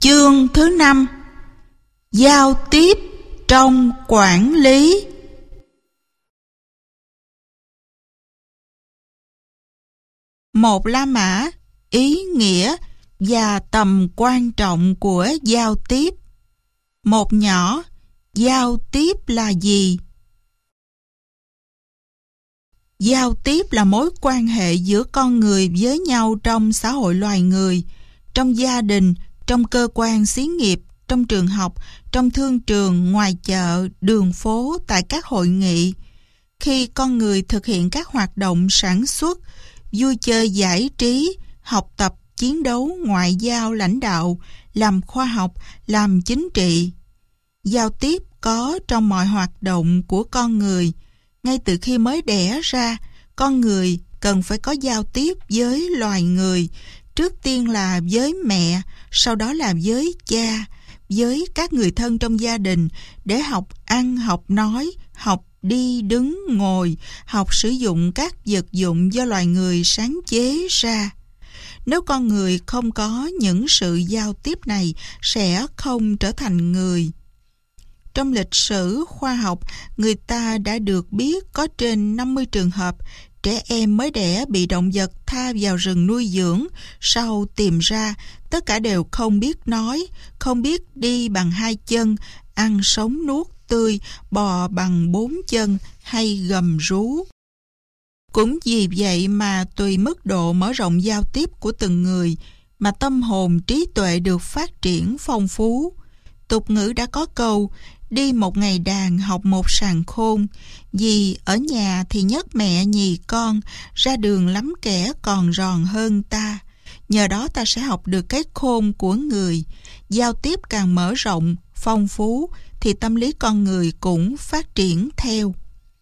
Chương thứ 5: Giao tiếp trong quản lý. Một La Mã, ý nghĩa và tầm quan trọng của giao tiếp. Một nhỏ, giao tiếp là gì? Giao tiếp là mối quan hệ giữa con người với nhau trong xã hội loài người, trong gia đình, trong cơ quan xí nghiệp, trong trường học, trong thương trường, ngoài chợ, đường phố, tại các hội nghị. Khi con người thực hiện các hoạt động sản xuất, vui chơi giải trí, học tập, chiến đấu, ngoại giao, lãnh đạo, làm khoa học, làm chính trị. Giao tiếp có trong mọi hoạt động của con người. Ngay từ khi mới đẻ ra, con người cần phải có giao tiếp với loài người, trước tiên là với mẹ, sau đó là với cha, với các người thân trong gia đình, để học ăn, học nói, học đi, đứng, ngồi, học sử dụng các vật dụng do loài người sáng chế ra. Nếu con người không có những sự giao tiếp này, sẽ không trở thành người. Trong lịch sử khoa học, người ta đã được biết có trên 50 trường hợp trẻ em mới đẻ bị động vật tha vào rừng nuôi dưỡng, sau tìm ra tất cả đều không biết nói, không biết đi bằng 2 chân, ăn sống nuốt tươi, bò bằng 4 chân hay gầm rú. Cũng vì vậy mà tùy mức độ mở rộng giao tiếp của từng người mà tâm hồn trí tuệ được phát triển phong phú. Tục ngữ đã có câu: đi một ngày đàn, học một sàng khôn. Vì ở nhà thì nhất mẹ nhì con, ra đường lắm kẻ còn ròn hơn ta. Nhờ đó ta sẽ học được cái khôn của người. Giao tiếp càng mở rộng, phong phú thì tâm lý con người cũng phát triển theo.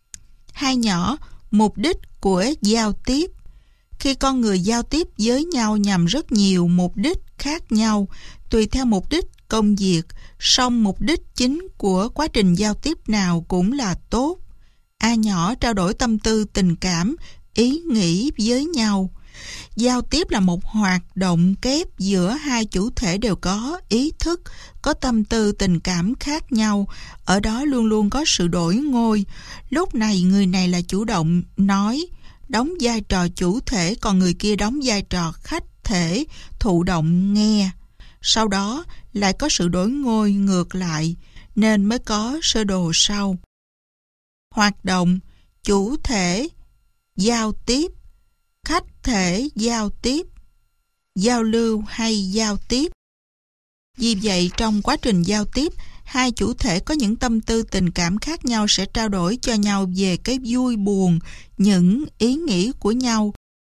Hai nhỏ, mục đích của giao tiếp. Khi con người giao tiếp với nhau nhằm rất nhiều mục đích khác nhau, tùy theo mục đích công việc, song mục đích chính của quá trình giao tiếp nào cũng là tốt. A nhỏ trao đổi tâm tư tình cảm, ý nghĩ với nhau. Giao tiếp là một hoạt động kép giữa hai chủ thể đều có ý thức, có tâm tư tình cảm khác nhau. Ở đó luôn luôn có sự đổi ngôi. Lúc này người này là chủ động nói, đóng vai trò chủ thể, còn người kia đóng vai trò khách thể, thụ động nghe. Sau đó lại có sự đổi ngôi ngược lại, nên mới có sơ đồ sau. Hoạt động, chủ thể, giao tiếp, khách thể giao tiếp, giao lưu hay giao tiếp. Vì vậy, trong quá trình giao tiếp, hai chủ thể có những tâm tư tình cảm khác nhau sẽ trao đổi cho nhau về cái vui buồn, những ý nghĩ của nhau.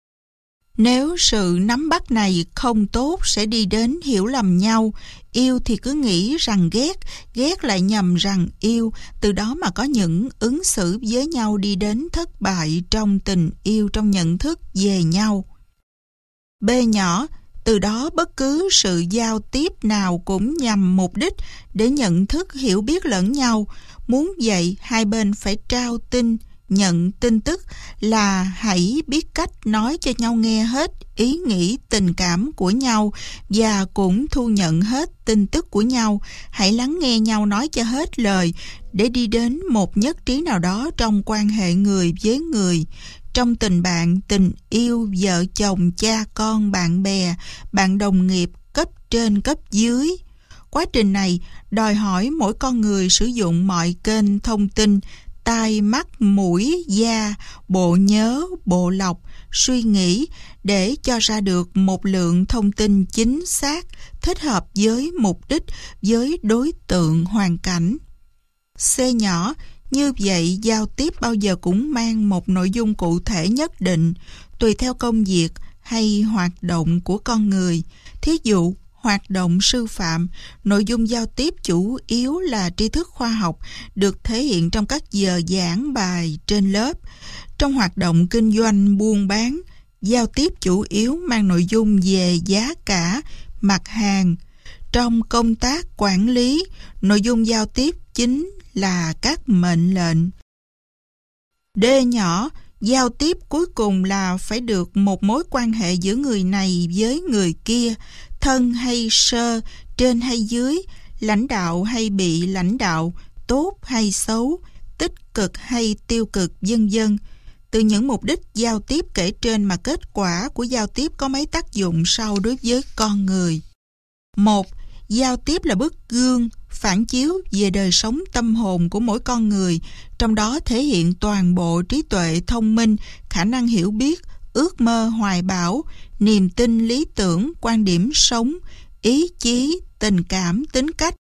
Nếu sự nắm bắt này không tốt sẽ đi đến hiểu lầm nhau. Yêu thì cứ nghĩ rằng ghét, ghét lại nhầm rằng yêu. Từ đó mà có những ứng xử với nhau đi đến thất bại trong tình yêu, trong nhận thức về nhau. B nhỏ, từ đó bất cứ sự giao tiếp nào cũng nhằm mục đích để nhận thức hiểu biết lẫn nhau. Muốn vậy, hai bên phải trao tin, nhận tin tức là hãy biết cách nói cho nhau nghe hết ý nghĩ tình cảm của nhau và cũng thu nhận hết tin tức của nhau. Hãy lắng nghe nhau nói cho hết lời để đi đến một nhất trí nào đó trong quan hệ người với người, trong tình bạn, tình yêu, vợ chồng, cha con, bạn bè, bạn đồng nghiệp, cấp trên, cấp dưới. Quá trình này đòi hỏi mỗi con người sử dụng mọi kênh thông tin, tai, mắt, mũi, da, bộ nhớ, bộ lọc, suy nghĩ để cho ra được một lượng thông tin chính xác, thích hợp với mục đích, với đối tượng, hoàn cảnh. C nhỏ, như vậy giao tiếp bao giờ cũng mang một nội dung cụ thể nhất định, tùy theo công việc hay hoạt động của con người. Thí dụ, hoạt động sư phạm, nội dung giao tiếp chủ yếu là tri thức khoa học, được thể hiện trong các giờ giảng bài trên lớp. Trong hoạt động kinh doanh buôn bán, giao tiếp chủ yếu mang nội dung về giá cả, mặt hàng. Trong công tác quản lý, nội dung giao tiếp chính là các mệnh lệnh. D nhỏ, giao tiếp cuối cùng là phải được một mối quan hệ giữa người này với người kia, thân hay sơ, trên hay dưới, lãnh đạo hay bị lãnh đạo, tốt hay xấu, tích cực hay tiêu cực, vân vân. Từ những mục đích giao tiếp kể trên mà kết quả của giao tiếp có mấy tác dụng sau đối với con người. 1. Giao tiếp là bức gương phản chiếu về đời sống tâm hồn của mỗi con người, trong đó thể hiện toàn bộ trí tuệ thông minh, khả năng hiểu biết, ước mơ hoài bão, niềm tin lý tưởng, quan điểm sống, ý chí, tình cảm, tính cách.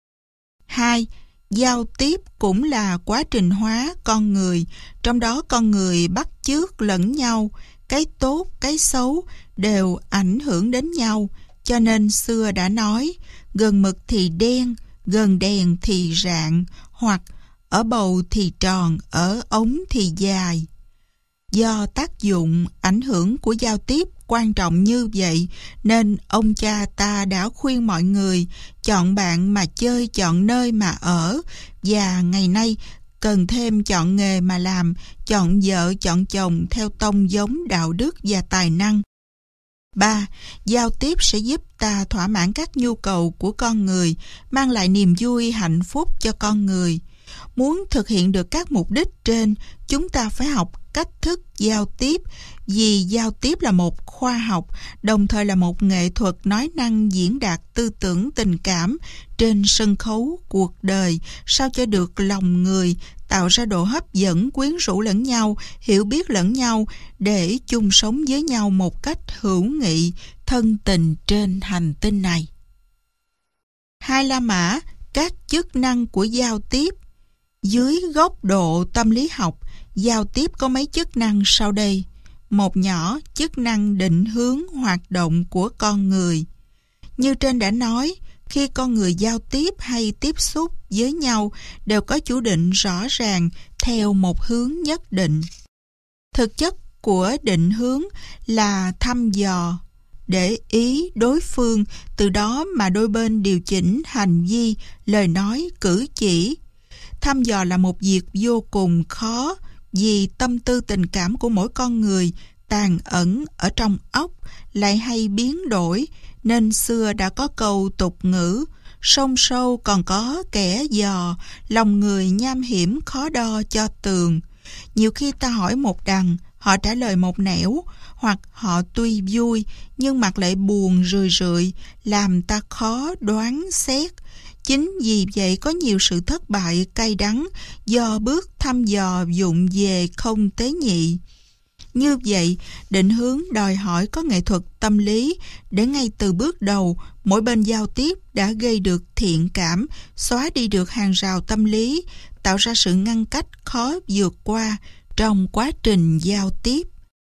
2. Giao tiếp cũng là quá trình hóa con người, trong đó con người bắt chước lẫn nhau, cái tốt, cái xấu đều ảnh hưởng đến nhau, cho nên xưa đã nói, gần mực thì đen, gần đèn thì rạng, hoặc ở bầu thì tròn, ở ống thì dài. Do tác dụng, ảnh hưởng của giao tiếp quan trọng như vậy, nên ông cha ta đã khuyên mọi người chọn bạn mà chơi, chọn nơi mà ở, và ngày nay cần thêm chọn nghề mà làm, chọn vợ, chọn chồng theo tông giống đạo đức và tài năng. 3. Giao tiếp sẽ giúp ta thỏa mãn các nhu cầu của con người, mang lại niềm vui, hạnh phúc cho con người. Muốn thực hiện được các mục đích trên, chúng ta phải học cách thức giao tiếp, vì giao tiếp là một khoa học, đồng thời là một nghệ thuật nói năng diễn đạt tư tưởng tình cảm trên sân khấu cuộc đời, sao cho được lòng người, tạo ra độ hấp dẫn, quyến rũ lẫn nhau, hiểu biết lẫn nhau, để chung sống với nhau một cách hữu nghị, thân tình trên hành tinh này. 2. La Mã, các chức năng của giao tiếp. Dưới góc độ tâm lý học, giao tiếp có mấy chức năng sau đây. Một nhỏ, chức năng định hướng hoạt động của con người. Như trên đã nói, khi con người giao tiếp hay tiếp xúc với nhau đều có chủ định rõ ràng theo một hướng nhất định. Thực chất của định hướng là thăm dò, để ý đối phương, từ đó mà đôi bên điều chỉnh hành vi, lời nói, cử chỉ. Thăm dò là một việc vô cùng khó, vì tâm tư tình cảm của mỗi con người tàn ẩn ở trong óc, lại hay biến đổi, nên xưa đã có câu tục ngữ, sông sâu còn có kẻ dò, lòng người nham hiểm khó đo cho tường. Nhiều khi ta hỏi một đằng, họ trả lời một nẻo, hoặc họ tuy vui nhưng mặt lại buồn rười rượi, làm ta khó đoán xét. Chính vì vậy có nhiều sự thất bại cay đắng do bước thăm dò vụng về không tế nhị. Như vậy, định hướng đòi hỏi có nghệ thuật tâm lý để ngay từ bước đầu, mỗi bên giao tiếp đã gây được thiện cảm, xóa đi được hàng rào tâm lý, tạo ra sự ngăn cách khó vượt qua trong quá trình giao tiếp.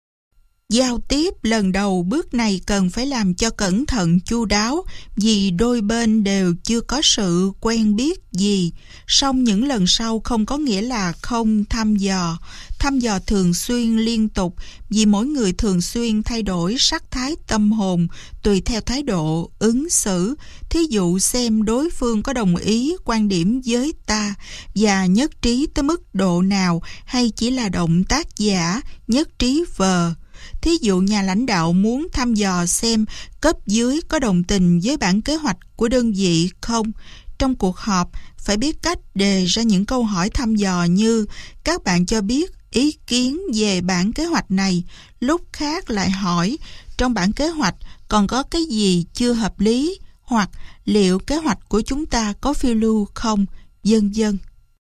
Giao tiếp lần đầu bước này cần phải làm cho cẩn thận chu đáo, vì đôi bên đều chưa có sự quen biết gì. Song những lần sau không có nghĩa là không thăm dò. Thăm dò thường xuyên liên tục, vì mỗi người thường xuyên thay đổi sắc thái tâm hồn tùy theo thái độ ứng xử. Thí dụ xem đối phương có đồng ý quan điểm với ta và nhất trí tới mức độ nào, hay chỉ là động tác giả, nhất trí vờ. Thí dụ nhà lãnh đạo muốn thăm dò xem cấp dưới có đồng tình với bản kế hoạch của đơn vị không. Trong cuộc họp, phải biết cách đề ra những câu hỏi thăm dò như: các bạn cho biết ý kiến về bản kế hoạch này. Lúc khác lại hỏi, trong bản kế hoạch còn có cái gì chưa hợp lý, hoặc liệu kế hoạch của chúng ta có phiêu lưu không, vân vân.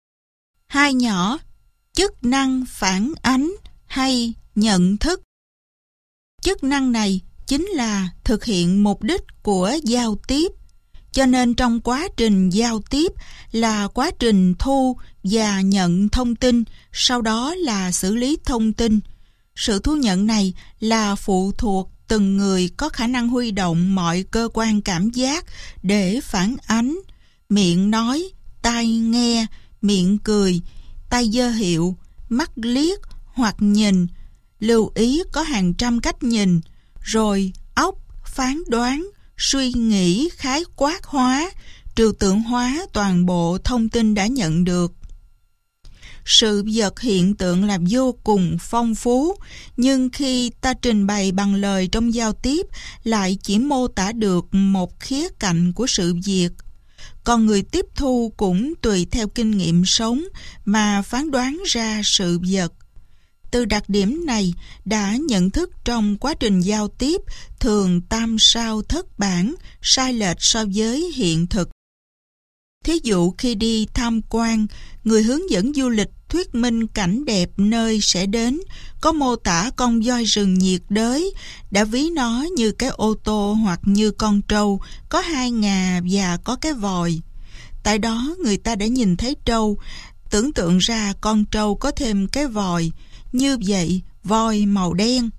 2 nhỏ, chức năng phản ánh hay nhận thức. Chức năng này chính là thực hiện mục đích của giao tiếp. Cho nên trong quá trình giao tiếp là quá trình thu và nhận thông tin, sau đó là xử lý thông tin. Sự thu nhận này là phụ thuộc từng người có khả năng huy động mọi cơ quan cảm giác để phản ánh. Miệng nói, tai nghe, miệng cười, tay giơ hiệu, mắt liếc hoặc nhìn. Lưu ý có hàng trăm cách nhìn, rồi óc phán đoán, suy nghĩ khái quát hóa, trừu tượng hóa toàn bộ thông tin đã nhận được. sự vật hiện tượng là vô cùng phong phú, nhưng khi ta trình bày bằng lời trong giao tiếp lại chỉ mô tả được một khía cạnh của sự việc. Còn người tiếp thu cũng tùy theo kinh nghiệm sống mà phán đoán ra sự vật. Từ đặc điểm này đã nhận thức trong quá trình giao tiếp thường tam sao thất bản, sai lệch so với hiện thực. Thí dụ khi đi tham quan, người hướng dẫn du lịch thuyết minh cảnh đẹp nơi sẽ đến, có mô tả con voi rừng nhiệt đới, đã ví nó như cái ô tô hoặc như con trâu, có hai ngà và có cái vòi. Tại đó người ta đã nhìn thấy trâu, tưởng tượng ra con trâu có thêm cái vòi, như vậy voi màu đen.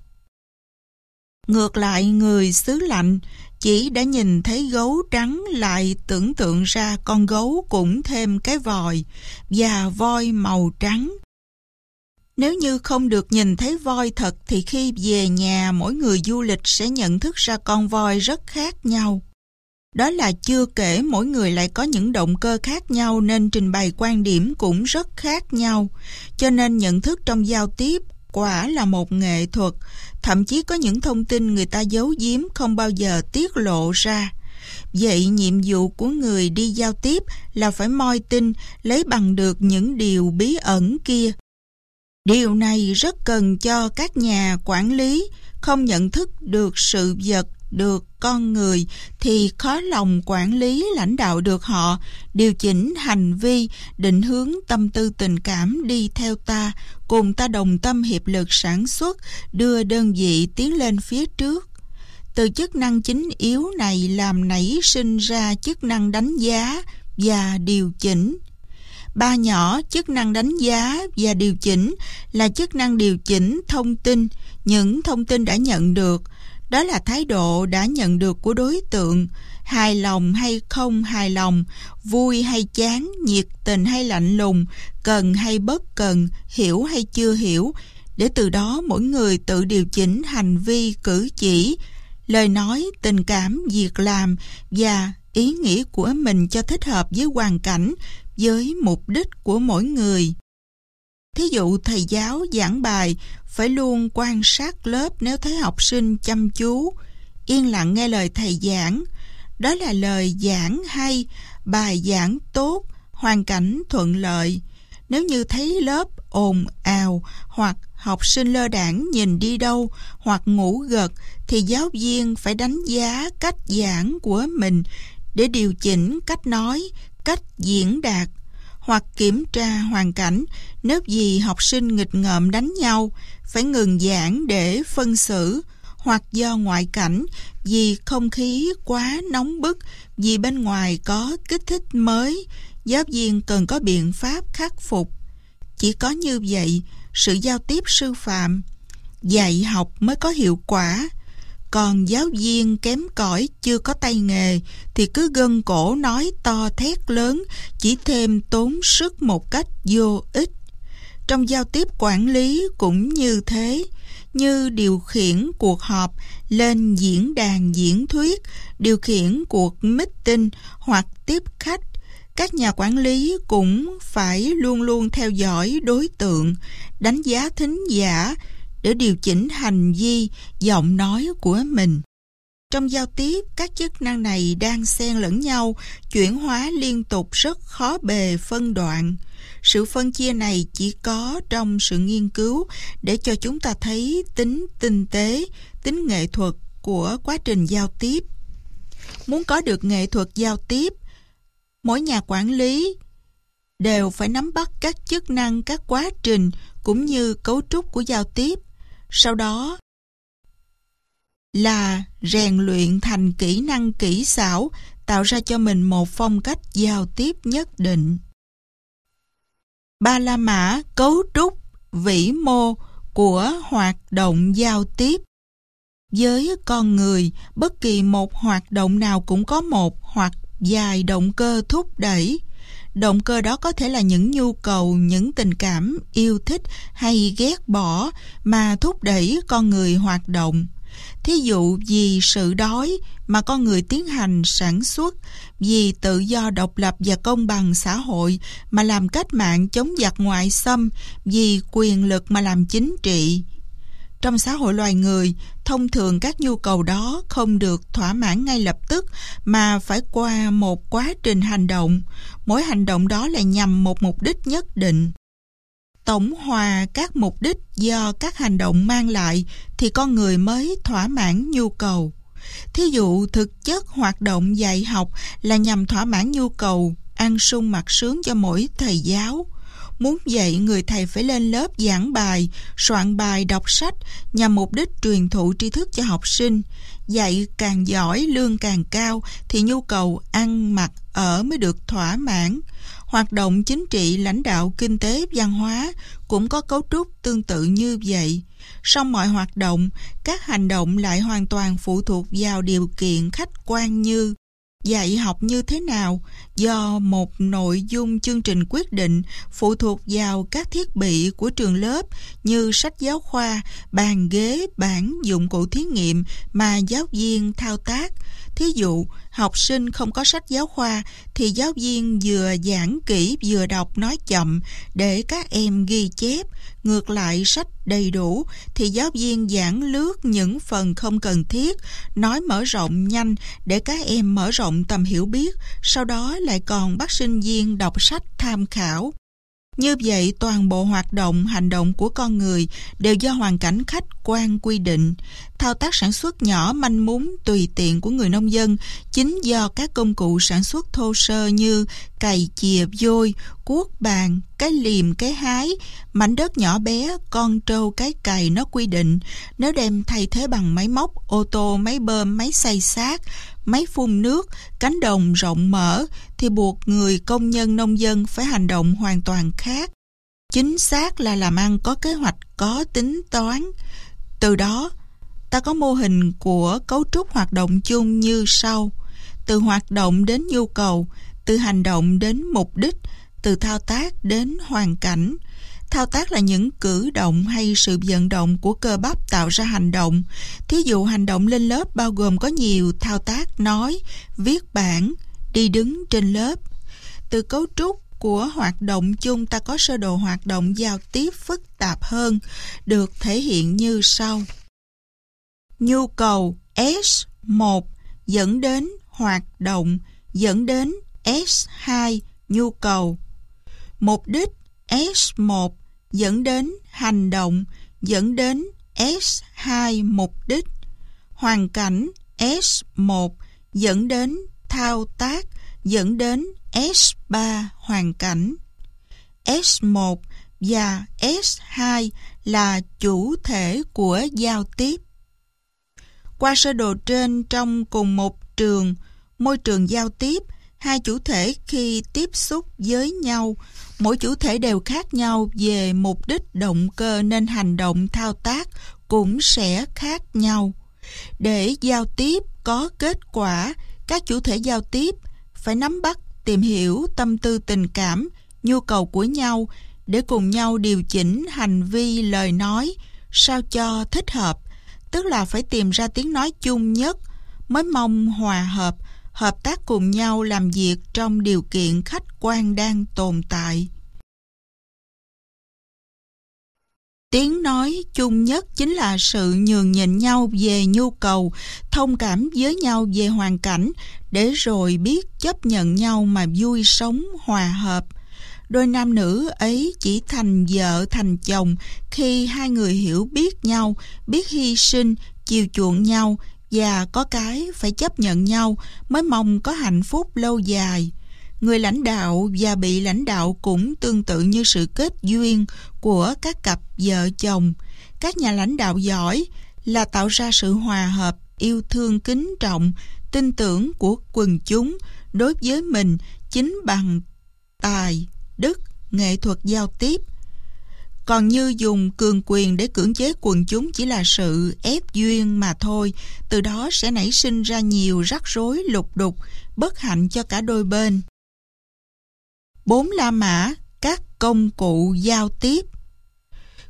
Ngược lại, người xứ lạnh chỉ đã nhìn thấy gấu trắng lại tưởng tượng ra con gấu cũng thêm cái vòi và voi màu trắng. Nếu như không được nhìn thấy voi thật thì khi về nhà mỗi người du lịch sẽ nhận thức ra con voi rất khác nhau. Đó là chưa kể mỗi người lại có những động cơ khác nhau nên trình bày quan điểm cũng rất khác nhau. Cho nên nhận thức trong giao tiếp quả là một nghệ thuật. Thậm chí có những thông tin người ta giấu giếm không bao giờ tiết lộ ra. Vậy nhiệm vụ của người đi giao tiếp là phải moi tin, lấy bằng được những điều bí ẩn kia. Điều này rất cần cho các nhà quản lý, không nhận thức được sự vật, được con người thì khó lòng quản lý lãnh đạo được họ, điều chỉnh hành vi, định hướng tâm tư tình cảm đi theo ta, cùng ta đồng tâm hiệp lực sản xuất, đưa đơn vị tiến lên phía trước. Từ chức năng chính yếu này làm nảy sinh ra chức năng đánh giá và điều chỉnh. Ba nhỏ chức năng đánh giá và điều chỉnh là chức năng điều chỉnh thông tin, những thông tin đã nhận được. Đó là thái độ đã nhận được của đối tượng, hài lòng hay không hài lòng, vui hay chán, nhiệt tình hay lạnh lùng, cần hay bất cần, hiểu hay chưa hiểu, để từ đó mỗi người tự điều chỉnh hành vi, cử chỉ, lời nói, tình cảm, việc làm và ý nghĩ của mình cho thích hợp với hoàn cảnh, với mục đích của mỗi người. Thí dụ thầy giáo giảng bài phải luôn quan sát lớp, nếu thấy học sinh chăm chú, yên lặng nghe lời thầy giảng. Đó là lời giảng hay, bài giảng tốt, hoàn cảnh thuận lợi. Nếu như thấy lớp ồn ào hoặc học sinh lơ đãng nhìn đi đâu hoặc ngủ gật thì giáo viên phải đánh giá cách giảng của mình để điều chỉnh cách nói, cách diễn đạt, hoặc kiểm tra hoàn cảnh. Nếu vì học sinh nghịch ngợm đánh nhau, phải ngừng giảng để phân xử, hoặc do ngoại cảnh, vì không khí quá nóng bức, vì bên ngoài có kích thích mới, giáo viên cần có biện pháp khắc phục. Chỉ có như vậy, sự giao tiếp sư phạm, dạy học mới có hiệu quả. Còn giáo viên kém cỏi, chưa có tay nghề thì cứ gân cổ nói to thét lớn, chỉ thêm tốn sức một cách vô ích. Trong giao tiếp quản lý cũng như thế, như điều khiển cuộc họp, lên diễn đàn diễn thuyết, điều khiển cuộc meeting hoặc tiếp khách. Các nhà quản lý cũng phải luôn luôn theo dõi đối tượng, đánh giá thính giả để điều chỉnh hành vi, giọng nói của mình. Trong giao tiếp, các chức năng này đang xen lẫn nhau, chuyển hóa liên tục, rất khó bề phân đoạn. Sự phân chia này chỉ có trong sự nghiên cứu để cho chúng ta thấy tính tinh tế, tính nghệ thuật của quá trình giao tiếp. Muốn có được nghệ thuật giao tiếp, mỗi nhà quản lý đều phải nắm bắt các chức năng, các quá trình cũng như cấu trúc của giao tiếp. Sau đó là rèn luyện thành kỹ năng kỹ xảo, tạo ra cho mình một phong cách giao tiếp nhất định. Ba la mã cấu trúc vĩ mô của hoạt động giao tiếp. Với con người, bất kỳ một hoạt động nào cũng có một hoặc vài động cơ thúc đẩy. Động cơ đó có thể là những nhu cầu, những tình cảm, yêu thích hay ghét bỏ mà thúc đẩy con người hoạt động. Thí dụ vì sự đói mà con người tiến hành sản xuất, vì tự do độc lập và công bằng xã hội mà làm cách mạng chống giặc ngoại xâm, vì quyền lực mà làm chính trị. Trong xã hội loài người, thông thường các nhu cầu đó không được thỏa mãn ngay lập tức mà phải qua một quá trình hành động. Mỗi hành động đó là nhằm một mục đích nhất định. Tổng hòa các mục đích do các hành động mang lại thì con người mới thỏa mãn nhu cầu. Thí dụ thực chất hoạt động dạy học là nhằm thỏa mãn nhu cầu ăn sung mặc sướng cho mỗi thầy giáo. Muốn dạy, người thầy phải lên lớp giảng bài, soạn bài, đọc sách nhằm mục đích truyền thụ tri thức cho học sinh. Dạy càng giỏi, lương càng cao thì nhu cầu ăn mặc ở mới được thỏa mãn. Hoạt động chính trị, lãnh đạo, kinh tế, văn hóa cũng có cấu trúc tương tự như vậy. Song mọi hoạt động, các hành động lại hoàn toàn phụ thuộc vào điều kiện khách quan như dạy học như thế nào, do một nội dung chương trình quyết định, phụ thuộc vào các thiết bị của trường lớp như sách giáo khoa, bàn ghế, bảng, dụng cụ thí nghiệm mà giáo viên thao tác. Thí dụ, học sinh không có sách giáo khoa thì giáo viên vừa giảng kỹ vừa đọc nói chậm để các em ghi chép. Ngược lại, sách đầy đủ thì giáo viên giảng lướt những phần không cần thiết, nói mở rộng nhanh để các em mở rộng tầm hiểu biết, sau đó lại còn bắt sinh viên đọc sách tham khảo. Như vậy, toàn bộ hoạt động, hành động của con người đều do hoàn cảnh khách quan quy định. Thao tác sản xuất nhỏ manh mún tùy tiện của người nông dân chính do các công cụ sản xuất thô sơ như cày chìa vôi, cuốc bàn, cái liềm, cái hái, mảnh đất nhỏ bé, con trâu, cái cày nó quy định. Nếu đem thay thế bằng máy móc, ô tô, máy bơm, máy xay xác, máy phun nước, cánh đồng rộng mở thì buộc người công nhân nông dân phải hành động hoàn toàn khác. Chính xác là làm ăn có kế hoạch, có tính toán. Từ đó, ta có mô hình của cấu trúc hoạt động chung như sau: từ hoạt động đến nhu cầu, từ hành động đến mục đích, từ thao tác đến hoàn cảnh. Thao tác là những cử động hay sự vận động của cơ bắp tạo ra hành động. Thí dụ hành động lên lớp bao gồm có nhiều thao tác nói, viết bảng, đi đứng trên lớp. Từ cấu trúc của hoạt động chung ta có sơ đồ hoạt động giao tiếp phức tạp hơn, được thể hiện như sau. Nhu cầu S1 dẫn đến hoạt động, dẫn đến S2 nhu cầu. Mục đích S1 dẫn đến hành động, dẫn đến S2 mục đích. Hoàn cảnh S1 dẫn đến thao tác, dẫn đến S3 hoàn cảnh. S1 và S2 là chủ thể của giao tiếp. Qua sơ đồ trên, trong cùng một trường, môi trường giao tiếp, hai chủ thể khi tiếp xúc với nhau, mỗi chủ thể đều khác nhau về mục đích, động cơ nên hành động thao tác cũng sẽ khác nhau. Để giao tiếp có kết quả, các chủ thể giao tiếp phải nắm bắt, tìm hiểu tâm tư tình cảm, nhu cầu của nhau để cùng nhau điều chỉnh hành vi, lời nói sao cho thích hợp, tức là phải tìm ra tiếng nói chung nhất mới mong hòa hợp, hợp tác cùng nhau làm việc trong điều kiện khách quan đang tồn tại. Tiếng nói chung nhất chính là sự nhường nhịn nhau về nhu cầu, thông cảm với nhau về hoàn cảnh, để rồi biết chấp nhận nhau mà vui sống hòa hợp. Đôi nam nữ ấy chỉ thành vợ thành chồng khi hai người hiểu biết nhau, biết hy sinh, chiều chuộng nhau và có cái phải chấp nhận nhau mới mong có hạnh phúc lâu dài. Người lãnh đạo và bị lãnh đạo cũng tương tự như sự kết duyên của các cặp vợ chồng. Các nhà lãnh đạo giỏi là tạo ra sự hòa hợp, yêu thương, kính trọng, tin tưởng của quần chúng đối với mình chính bằng tài, đức, nghệ thuật giao tiếp. Còn như dùng cường quyền để cưỡng chế quần chúng chỉ là sự ép duyên mà thôi, từ đó sẽ nảy sinh ra nhiều rắc rối lục đục, bất hạnh cho cả đôi bên. 4 La Mã, các công cụ giao tiếp.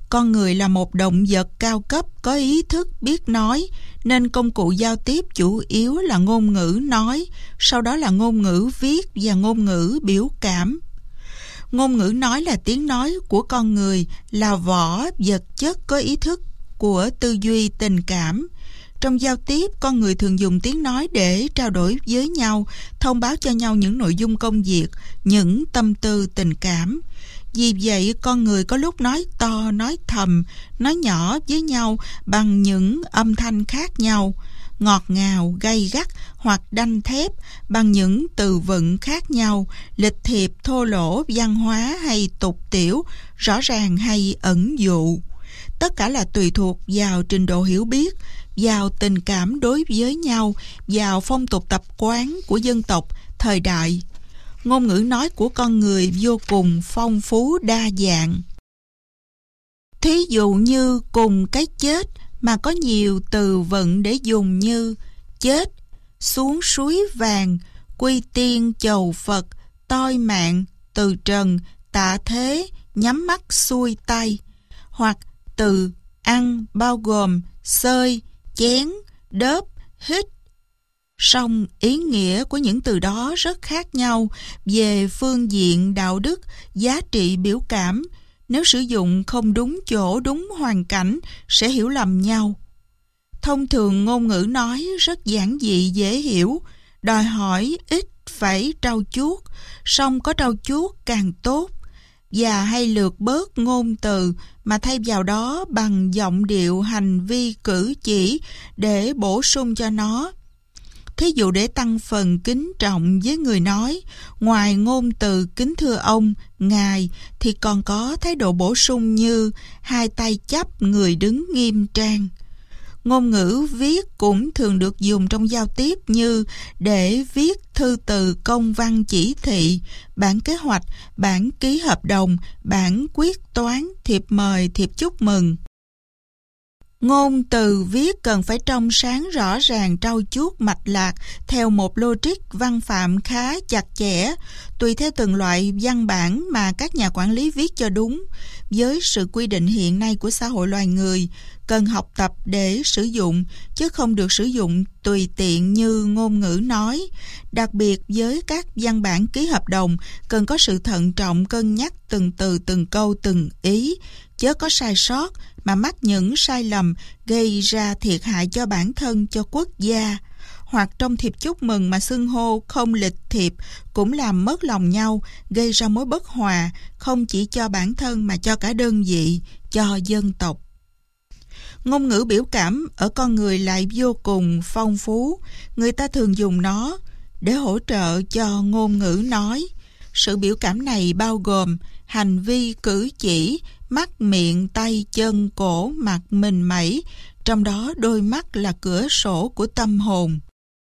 Con người là một động vật cao cấp có ý thức biết nói, nên công cụ giao tiếp chủ yếu là ngôn ngữ nói, sau đó là ngôn ngữ viết và ngôn ngữ biểu cảm. Ngôn ngữ nói là tiếng nói của con người, là vỏ vật chất có ý thức của tư duy tình cảm. Trong giao tiếp, con người thường dùng tiếng nói để trao đổi với nhau, thông báo cho nhau những nội dung công việc, những tâm tư tình cảm. Vì vậy, con người có lúc nói to, nói thầm, nói nhỏ với nhau bằng những âm thanh khác nhau, ngọt ngào, gay gắt hoặc đanh thép bằng những từ vựng khác nhau, lịch thiệp, thô lỗ, văn hóa hay tục tiểu, rõ ràng hay ẩn dụ. Tất cả là tùy thuộc vào trình độ hiểu biết, vào tình cảm đối với nhau, vào phong tục tập quán của dân tộc, thời đại. Ngôn ngữ nói của con người vô cùng phong phú đa dạng. Thí dụ như cùng cái chết mà có nhiều từ vựng để dùng như chết, xuống suối vàng, quy tiên chầu Phật, toi mạng, từ trần, tạ thế, nhắm mắt xuôi tay. Hoặc từ ăn bao gồm xơi, chén, đớp, hít. Song ý nghĩa của những từ đó rất khác nhau về phương diện đạo đức, giá trị biểu cảm. Nếu sử dụng không đúng chỗ, đúng hoàn cảnh, sẽ hiểu lầm nhau. Thông thường ngôn ngữ nói rất giản dị dễ hiểu, đòi hỏi ít phải trau chuốt, song có trau chuốt càng tốt. Và hay lược bớt ngôn từ mà thay vào đó bằng giọng điệu, hành vi, cử chỉ để bổ sung cho nó. Thí dụ để tăng phần kính trọng với người nói, ngoài ngôn từ kính thưa ông, ngài, thì còn có thái độ bổ sung như hai tay chắp, người đứng nghiêm trang. Ngôn ngữ viết cũng thường được dùng trong giao tiếp như để viết thư từ, công văn chỉ thị, bản kế hoạch, bản ký hợp đồng, bản quyết toán, thiệp mời, thiệp chúc mừng. Ngôn từ viết cần phải trong sáng, rõ ràng, trau chuốt, mạch lạc, theo một logic văn phạm khá chặt chẽ, tùy theo từng loại văn bản mà các nhà quản lý viết cho đúng. Với sự quy định hiện nay của xã hội loài người, cần học tập để sử dụng, chứ không được sử dụng tùy tiện như ngôn ngữ nói. Đặc biệt với các văn bản ký hợp đồng, cần có sự thận trọng cân nhắc từng từ, từng câu, từng ý, chớ có sai sót mà mắc những sai lầm gây ra thiệt hại cho bản thân, cho quốc gia. Hoặc trong thiệp chúc mừng mà xưng hô không lịch thiệp cũng làm mất lòng nhau, gây ra mối bất hòa, không chỉ cho bản thân mà cho cả đơn vị, cho dân tộc. Ngôn ngữ biểu cảm ở con người lại vô cùng phong phú. Người ta thường dùng nó để hỗ trợ cho ngôn ngữ nói. Sự biểu cảm này bao gồm hành vi, cử chỉ, mắt, miệng, tay, chân, cổ, mặt, mình, mẩy. Trong đó đôi mắt là cửa sổ của tâm hồn.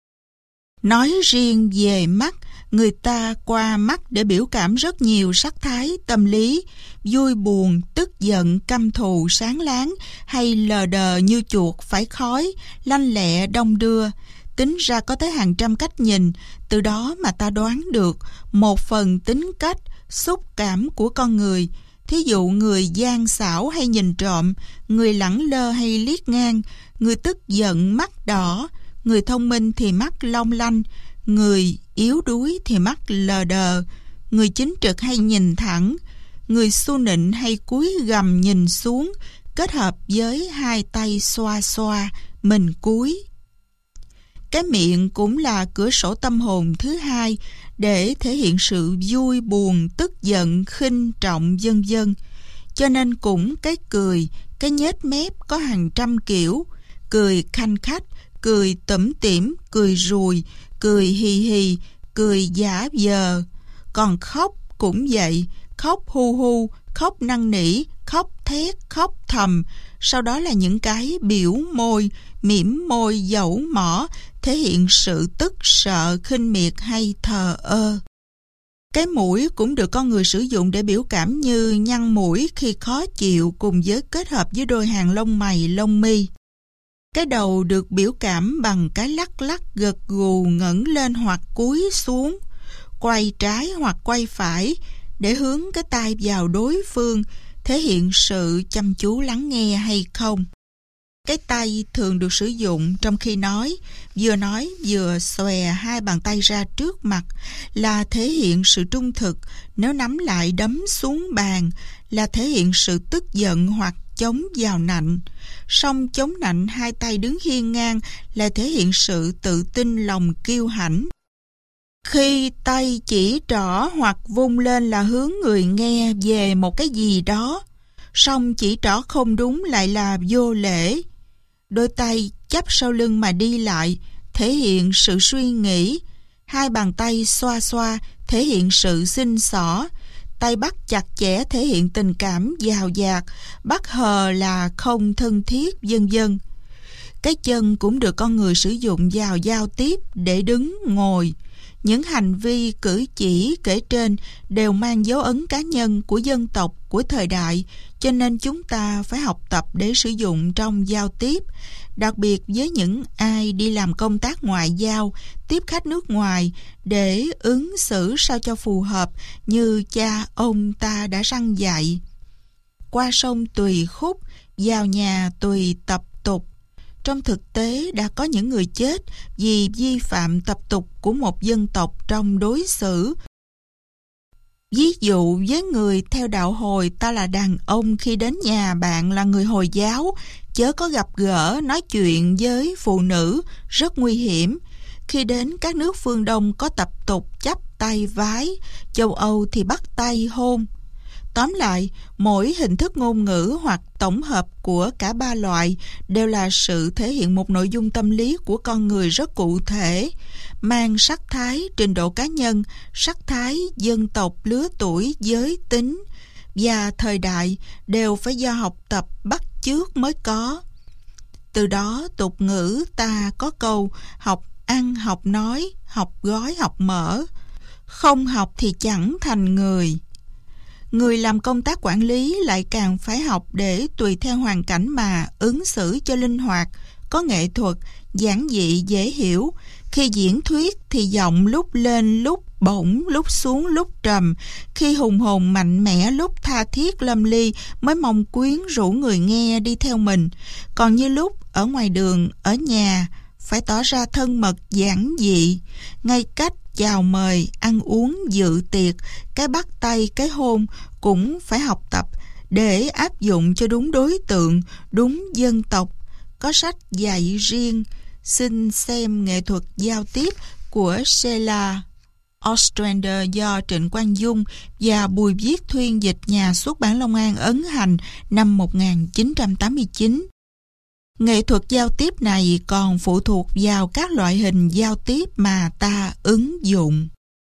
Nói riêng về mắt, người ta qua mắt để biểu cảm rất nhiều sắc thái tâm lý, vui buồn, tức giận, căm thù, sáng láng hay lờ đờ như chuột phải khói, lanh lẹ, đong đưa. Tính ra có tới hàng trăm cách nhìn, từ đó mà ta đoán được một phần tính cách, xúc cảm của con người. Thí dụ người gian xảo hay nhìn trộm, người lẳng lơ hay liếc ngang, người tức giận mắt đỏ, người thông minh thì mắt long lanh, người yếu đuối thì mắt lờ đờ, người chính trực hay nhìn thẳng, người xu nịnh hay cúi gằm nhìn xuống, kết hợp với hai tay xoa xoa, mình cúi. Cái miệng cũng là cửa sổ tâm hồn thứ hai để thể hiện sự vui, buồn, tức giận, khinh trọng, vân vân. Cho nên cũng cái cười, cái nhếch mép có hàng trăm kiểu, cười khanh khách, cười tủm tỉm, cười rùi, cười hì hì, cười giả vờ. Còn khóc cũng vậy, khóc hu hu, khóc năn nỉ, khóc thét, khóc thầm. Sau đó là những cái biểu môi, mỉm môi, dẫu mỏ, thể hiện sự tức sợ, khinh miệt hay thờ ơ. Cái mũi cũng được con người sử dụng để biểu cảm như nhăn mũi khi khó chịu cùng với kết hợp với đôi hàng lông mày, lông mi. Cái đầu được biểu cảm bằng cái lắc lắc, gật gù, ngẩng lên hoặc cúi xuống, quay trái hoặc quay phải để hướng cái tai vào đối phương, thể hiện sự chăm chú lắng nghe hay không. Cái tay thường được sử dụng trong khi nói vừa xòe hai bàn tay ra trước mặt là thể hiện sự trung thực, nếu nắm lại đấm xuống bàn là thể hiện sự tức giận hoặc chống vào nạnh. Song chống nạnh hai tay đứng hiên ngang là thể hiện sự tự tin, lòng kiêu hãnh. Khi tay chỉ trỏ hoặc vung lên là hướng người nghe về một cái gì đó, song chỉ trỏ không đúng lại là vô lễ. Đôi tay chắp sau lưng mà đi lại thể hiện sự suy nghĩ. Hai bàn tay xoa xoa thể hiện sự xinh xỏ. Tay bắt chặt chẽ thể hiện tình cảm dào dạt. Bắt hờ là không thân thiết, vân vân. Cái chân cũng được con người sử dụng vào giao tiếp để đứng, ngồi. Những hành vi cử chỉ kể trên đều mang dấu ấn cá nhân của dân tộc, của thời đại, cho nên chúng ta phải học tập để sử dụng trong giao tiếp, đặc biệt với những ai đi làm công tác ngoại giao, tiếp khách nước ngoài, để ứng xử sao cho phù hợp như cha ông ta đã răn dạy. Qua sông tùy khúc, vào nhà tùy tập tục. Trong thực tế đã có những người chết vì vi phạm tập tục của một dân tộc trong đối xử. Ví dụ với người theo đạo Hồi, ta là đàn ông khi đến nhà bạn là người Hồi giáo, chớ có gặp gỡ nói chuyện với phụ nữ, rất nguy hiểm. Khi đến các nước phương Đông có tập tục chắp tay vái, châu Âu thì bắt tay hôn. Tóm lại, mỗi hình thức ngôn ngữ hoặc tổng hợp của cả ba loại đều là sự thể hiện một nội dung tâm lý của con người rất cụ thể, mang sắc thái trình độ cá nhân, sắc thái dân tộc, lứa tuổi, giới tính và thời đại đều phải do học tập bắt chước mới có. Từ đó tục ngữ ta có câu học ăn, học nói, học gói, học mở. Không học thì chẳng thành người. Người làm công tác quản lý lại càng phải học để tùy theo hoàn cảnh mà ứng xử cho linh hoạt, có nghệ thuật, giản dị, dễ hiểu. Khi diễn thuyết thì giọng lúc lên lúc bổng, lúc xuống lúc trầm. Khi hùng hồn mạnh mẽ, lúc tha thiết lâm ly mới mong quyến rũ người nghe đi theo mình. Còn như lúc ở ngoài đường, ở nhà, phải tỏ ra thân mật, giản dị. Ngay cách chào mời, ăn uống, dự tiệc, cái bắt tay, cái hôn cũng phải học tập để áp dụng cho đúng đối tượng, đúng dân tộc. Có sách dạy riêng. Xin xem nghệ thuật giao tiếp của Sheila Ostrander do Trịnh Quang Dung và Bùi Viết Thuyên dịch, nhà xuất bản Long An ấn hành năm 1989. Nghệ thuật giao tiếp này còn phụ thuộc vào các loại hình giao tiếp mà ta ứng dụng.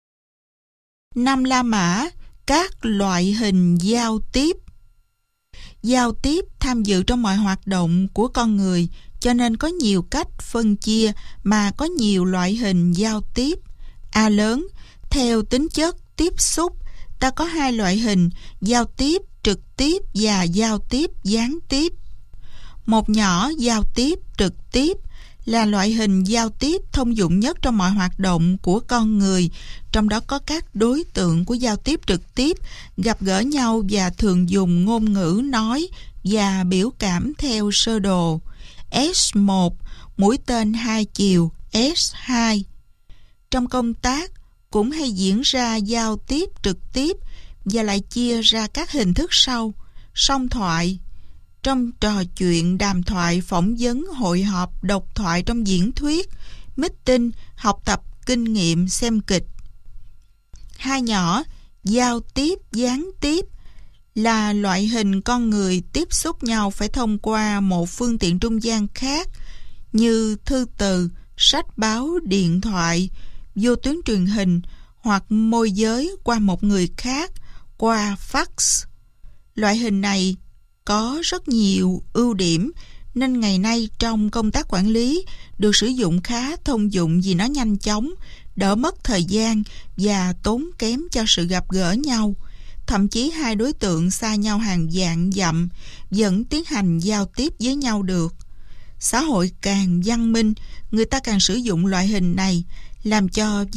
5 La Mã, các loại hình giao tiếp. Giao tiếp tham dự trong mọi hoạt động của con người, cho nên có nhiều cách phân chia mà có nhiều loại hình giao tiếp. A lớn, theo tính chất tiếp xúc, ta có 2 loại hình, giao tiếp trực tiếp và giao tiếp gián tiếp. Một nhỏ, giao tiếp trực tiếp, là loại hình giao tiếp thông dụng nhất trong mọi hoạt động của con người, trong đó có các đối tượng của giao tiếp trực tiếp gặp gỡ nhau và thường dùng ngôn ngữ nói và biểu cảm theo sơ đồ. S1, mũi tên 2 chiều, S2. Trong công tác cũng hay diễn ra giao tiếp trực tiếp và lại chia ra các hình thức sau: song thoại, trong trò chuyện, đàm thoại, phỏng vấn, hội họp, độc thoại trong diễn thuyết, meeting, học tập, kinh nghiệm, xem kịch. 2 nhỏ, giao tiếp gián tiếp, là loại hình con người tiếp xúc nhau phải thông qua một phương tiện trung gian khác như thư từ, sách báo, điện thoại, vô tuyến truyền hình hoặc môi giới qua một người khác, qua fax. Loại hình này có rất nhiều ưu điểm nên ngày nay trong công tác quản lý được sử dụng khá thông dụng vì nó nhanh chóng, đỡ mất thời gian và tốn kém cho sự gặp gỡ nhau. Thậm chí 2 đối tượng xa nhau hàng vạn dặm vẫn tiến hành giao tiếp với nhau được. Xã hội càng văn minh, người ta càng sử dụng loại hình này, làm cho việc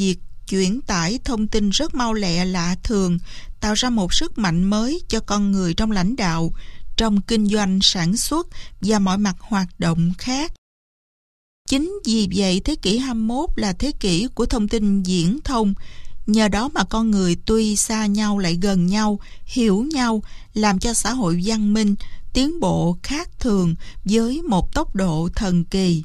chuyển tải thông tin rất mau lẹ lạ thường, tạo ra một sức mạnh mới cho con người trong lãnh đạo, trong kinh doanh, sản xuất và mọi mặt hoạt động khác. Chính vì vậy, thế kỷ 21 là thế kỷ của thông tin viễn thông. Nhờ đó mà con người tuy xa nhau lại gần nhau, hiểu nhau, làm cho xã hội văn minh, tiến bộ khác thường với một tốc độ thần kỳ.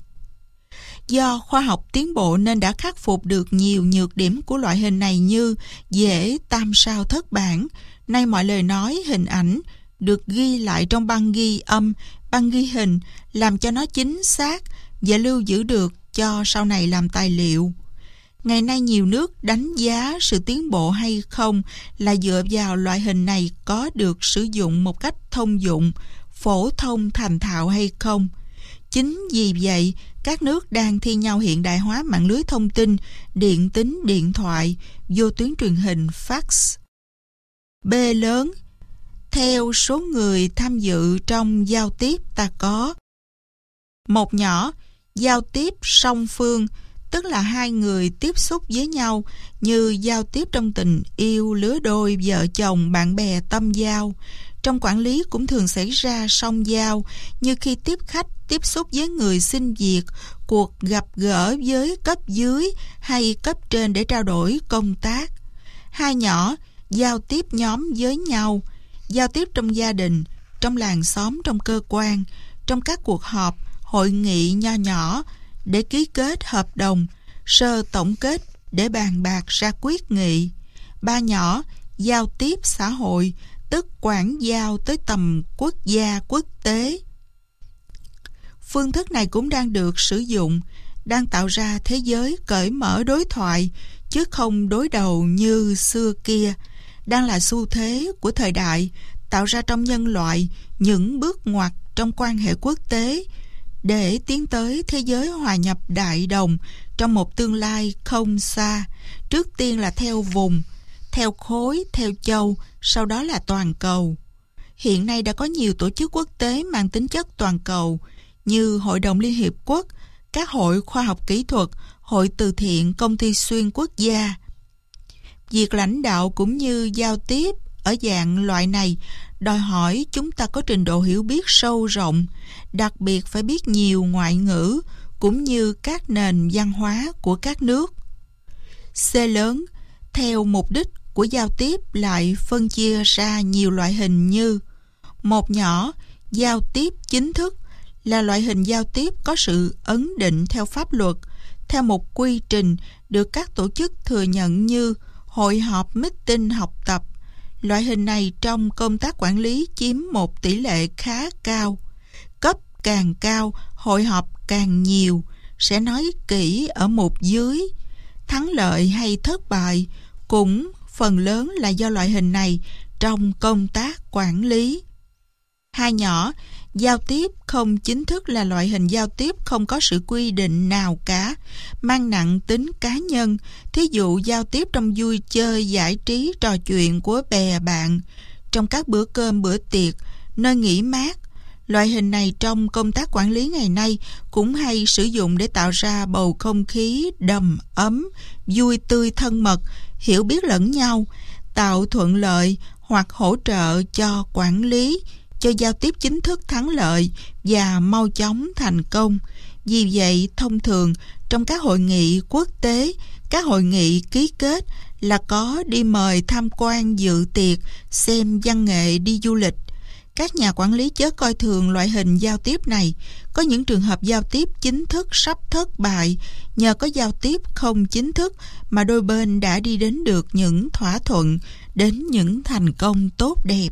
Do khoa học tiến bộ nên đã khắc phục được nhiều nhược điểm của loại hình này như dễ tam sao thất bản. Nay mọi lời nói, hình ảnh được ghi lại trong băng ghi âm, băng ghi hình, làm cho nó chính xác và lưu giữ được cho sau này làm tài liệu. Ngày nay nhiều nước đánh giá sự tiến bộ hay không là dựa vào loại hình này có được sử dụng một cách thông dụng, phổ thông thành thạo hay không. Chính vì vậy, các nước đang thi nhau hiện đại hóa mạng lưới thông tin, điện tín, điện thoại, vô tuyến truyền hình, fax. B lớn. Theo số người tham dự trong giao tiếp ta có: một nhỏ, giao tiếp song phương, tức là hai người tiếp xúc với nhau như giao tiếp trong tình yêu, lứa đôi, vợ chồng, bạn bè, tâm giao. Trong quản lý cũng thường xảy ra song giao, như khi tiếp khách, tiếp xúc với người xin việc, cuộc gặp gỡ với cấp dưới hay cấp trên để trao đổi công tác. Hai nhỏ, giao tiếp nhóm với nhau, giao tiếp trong gia đình, trong làng xóm, trong cơ quan, trong các cuộc họp, hội nghị nho nhỏ để ký kết hợp đồng, sơ tổng kết để bàn bạc ra quyết nghị. Ba nhỏ, giao tiếp xã hội, tức quảng giao tới tầm quốc gia, quốc tế. Phương thức này cũng đang được sử dụng, đang tạo ra thế giới cởi mở đối thoại, chứ không đối đầu như xưa kia, đang là xu thế của thời đại, tạo ra trong nhân loại những bước ngoặt trong quan hệ quốc tế để tiến tới thế giới hòa nhập đại đồng trong một tương lai không xa, trước tiên là theo vùng, theo khối, theo châu, sau đó là toàn cầu. Hiện nay đã có nhiều tổ chức quốc tế mang tính chất toàn cầu như Hội đồng Liên Hiệp Quốc, các hội khoa học kỹ thuật, hội từ thiện, công ty xuyên quốc gia. Việc lãnh đạo cũng như giao tiếp ở dạng loại này đòi hỏi chúng ta có trình độ hiểu biết sâu rộng, đặc biệt phải biết nhiều ngoại ngữ cũng như các nền văn hóa của các nước. C lớn, theo mục đích của giao tiếp lại phân chia ra nhiều loại hình như: một nhỏ, giao tiếp chính thức, là loại hình giao tiếp có sự ấn định theo pháp luật, theo một quy trình được các tổ chức thừa nhận như hội họp, meeting, học tập. Loại hình này trong công tác quản lý chiếm một tỷ lệ khá cao. Cấp càng cao, hội họp càng nhiều. Sẽ nói kỹ ở mục dưới. Thắng lợi hay thất bại cũng phần lớn là do loại hình này trong công tác quản lý. Hai nhỏ, giao tiếp không chính thức là loại hình giao tiếp không có sự quy định nào cả, mang nặng tính cá nhân, thí dụ giao tiếp trong vui chơi, giải trí, trò chuyện của bè bạn, trong các bữa cơm, bữa tiệc, nơi nghỉ mát. Loại hình này trong công tác quản lý ngày nay cũng hay sử dụng để tạo ra bầu không khí đầm ấm, vui tươi thân mật, hiểu biết lẫn nhau, tạo thuận lợi hoặc hỗ trợ cho quản lý, cho giao tiếp chính thức thắng lợi và mau chóng thành công. Vì vậy, thông thường trong các hội nghị quốc tế, các hội nghị ký kết là có đi mời tham quan dự tiệc, xem văn nghệ, đi du lịch. Các nhà quản lý chớ coi thường loại hình giao tiếp này. Có những trường hợp giao tiếp chính thức sắp thất bại nhờ có giao tiếp không chính thức mà đôi bên đã đi đến được những thỏa thuận, đến những thành công tốt đẹp.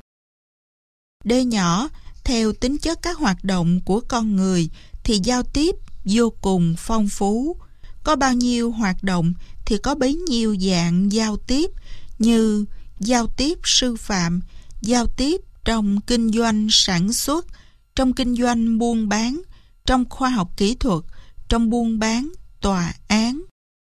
D nhỏ, theo tính chất các hoạt động của con người thì giao tiếp vô cùng phong phú. Có bao nhiêu hoạt động thì có bấy nhiêu dạng giao tiếp, như giao tiếp sư phạm, giao tiếp trong kinh doanh sản xuất, trong kinh doanh buôn bán, trong khoa học kỹ thuật, trong buôn bán, tòa án.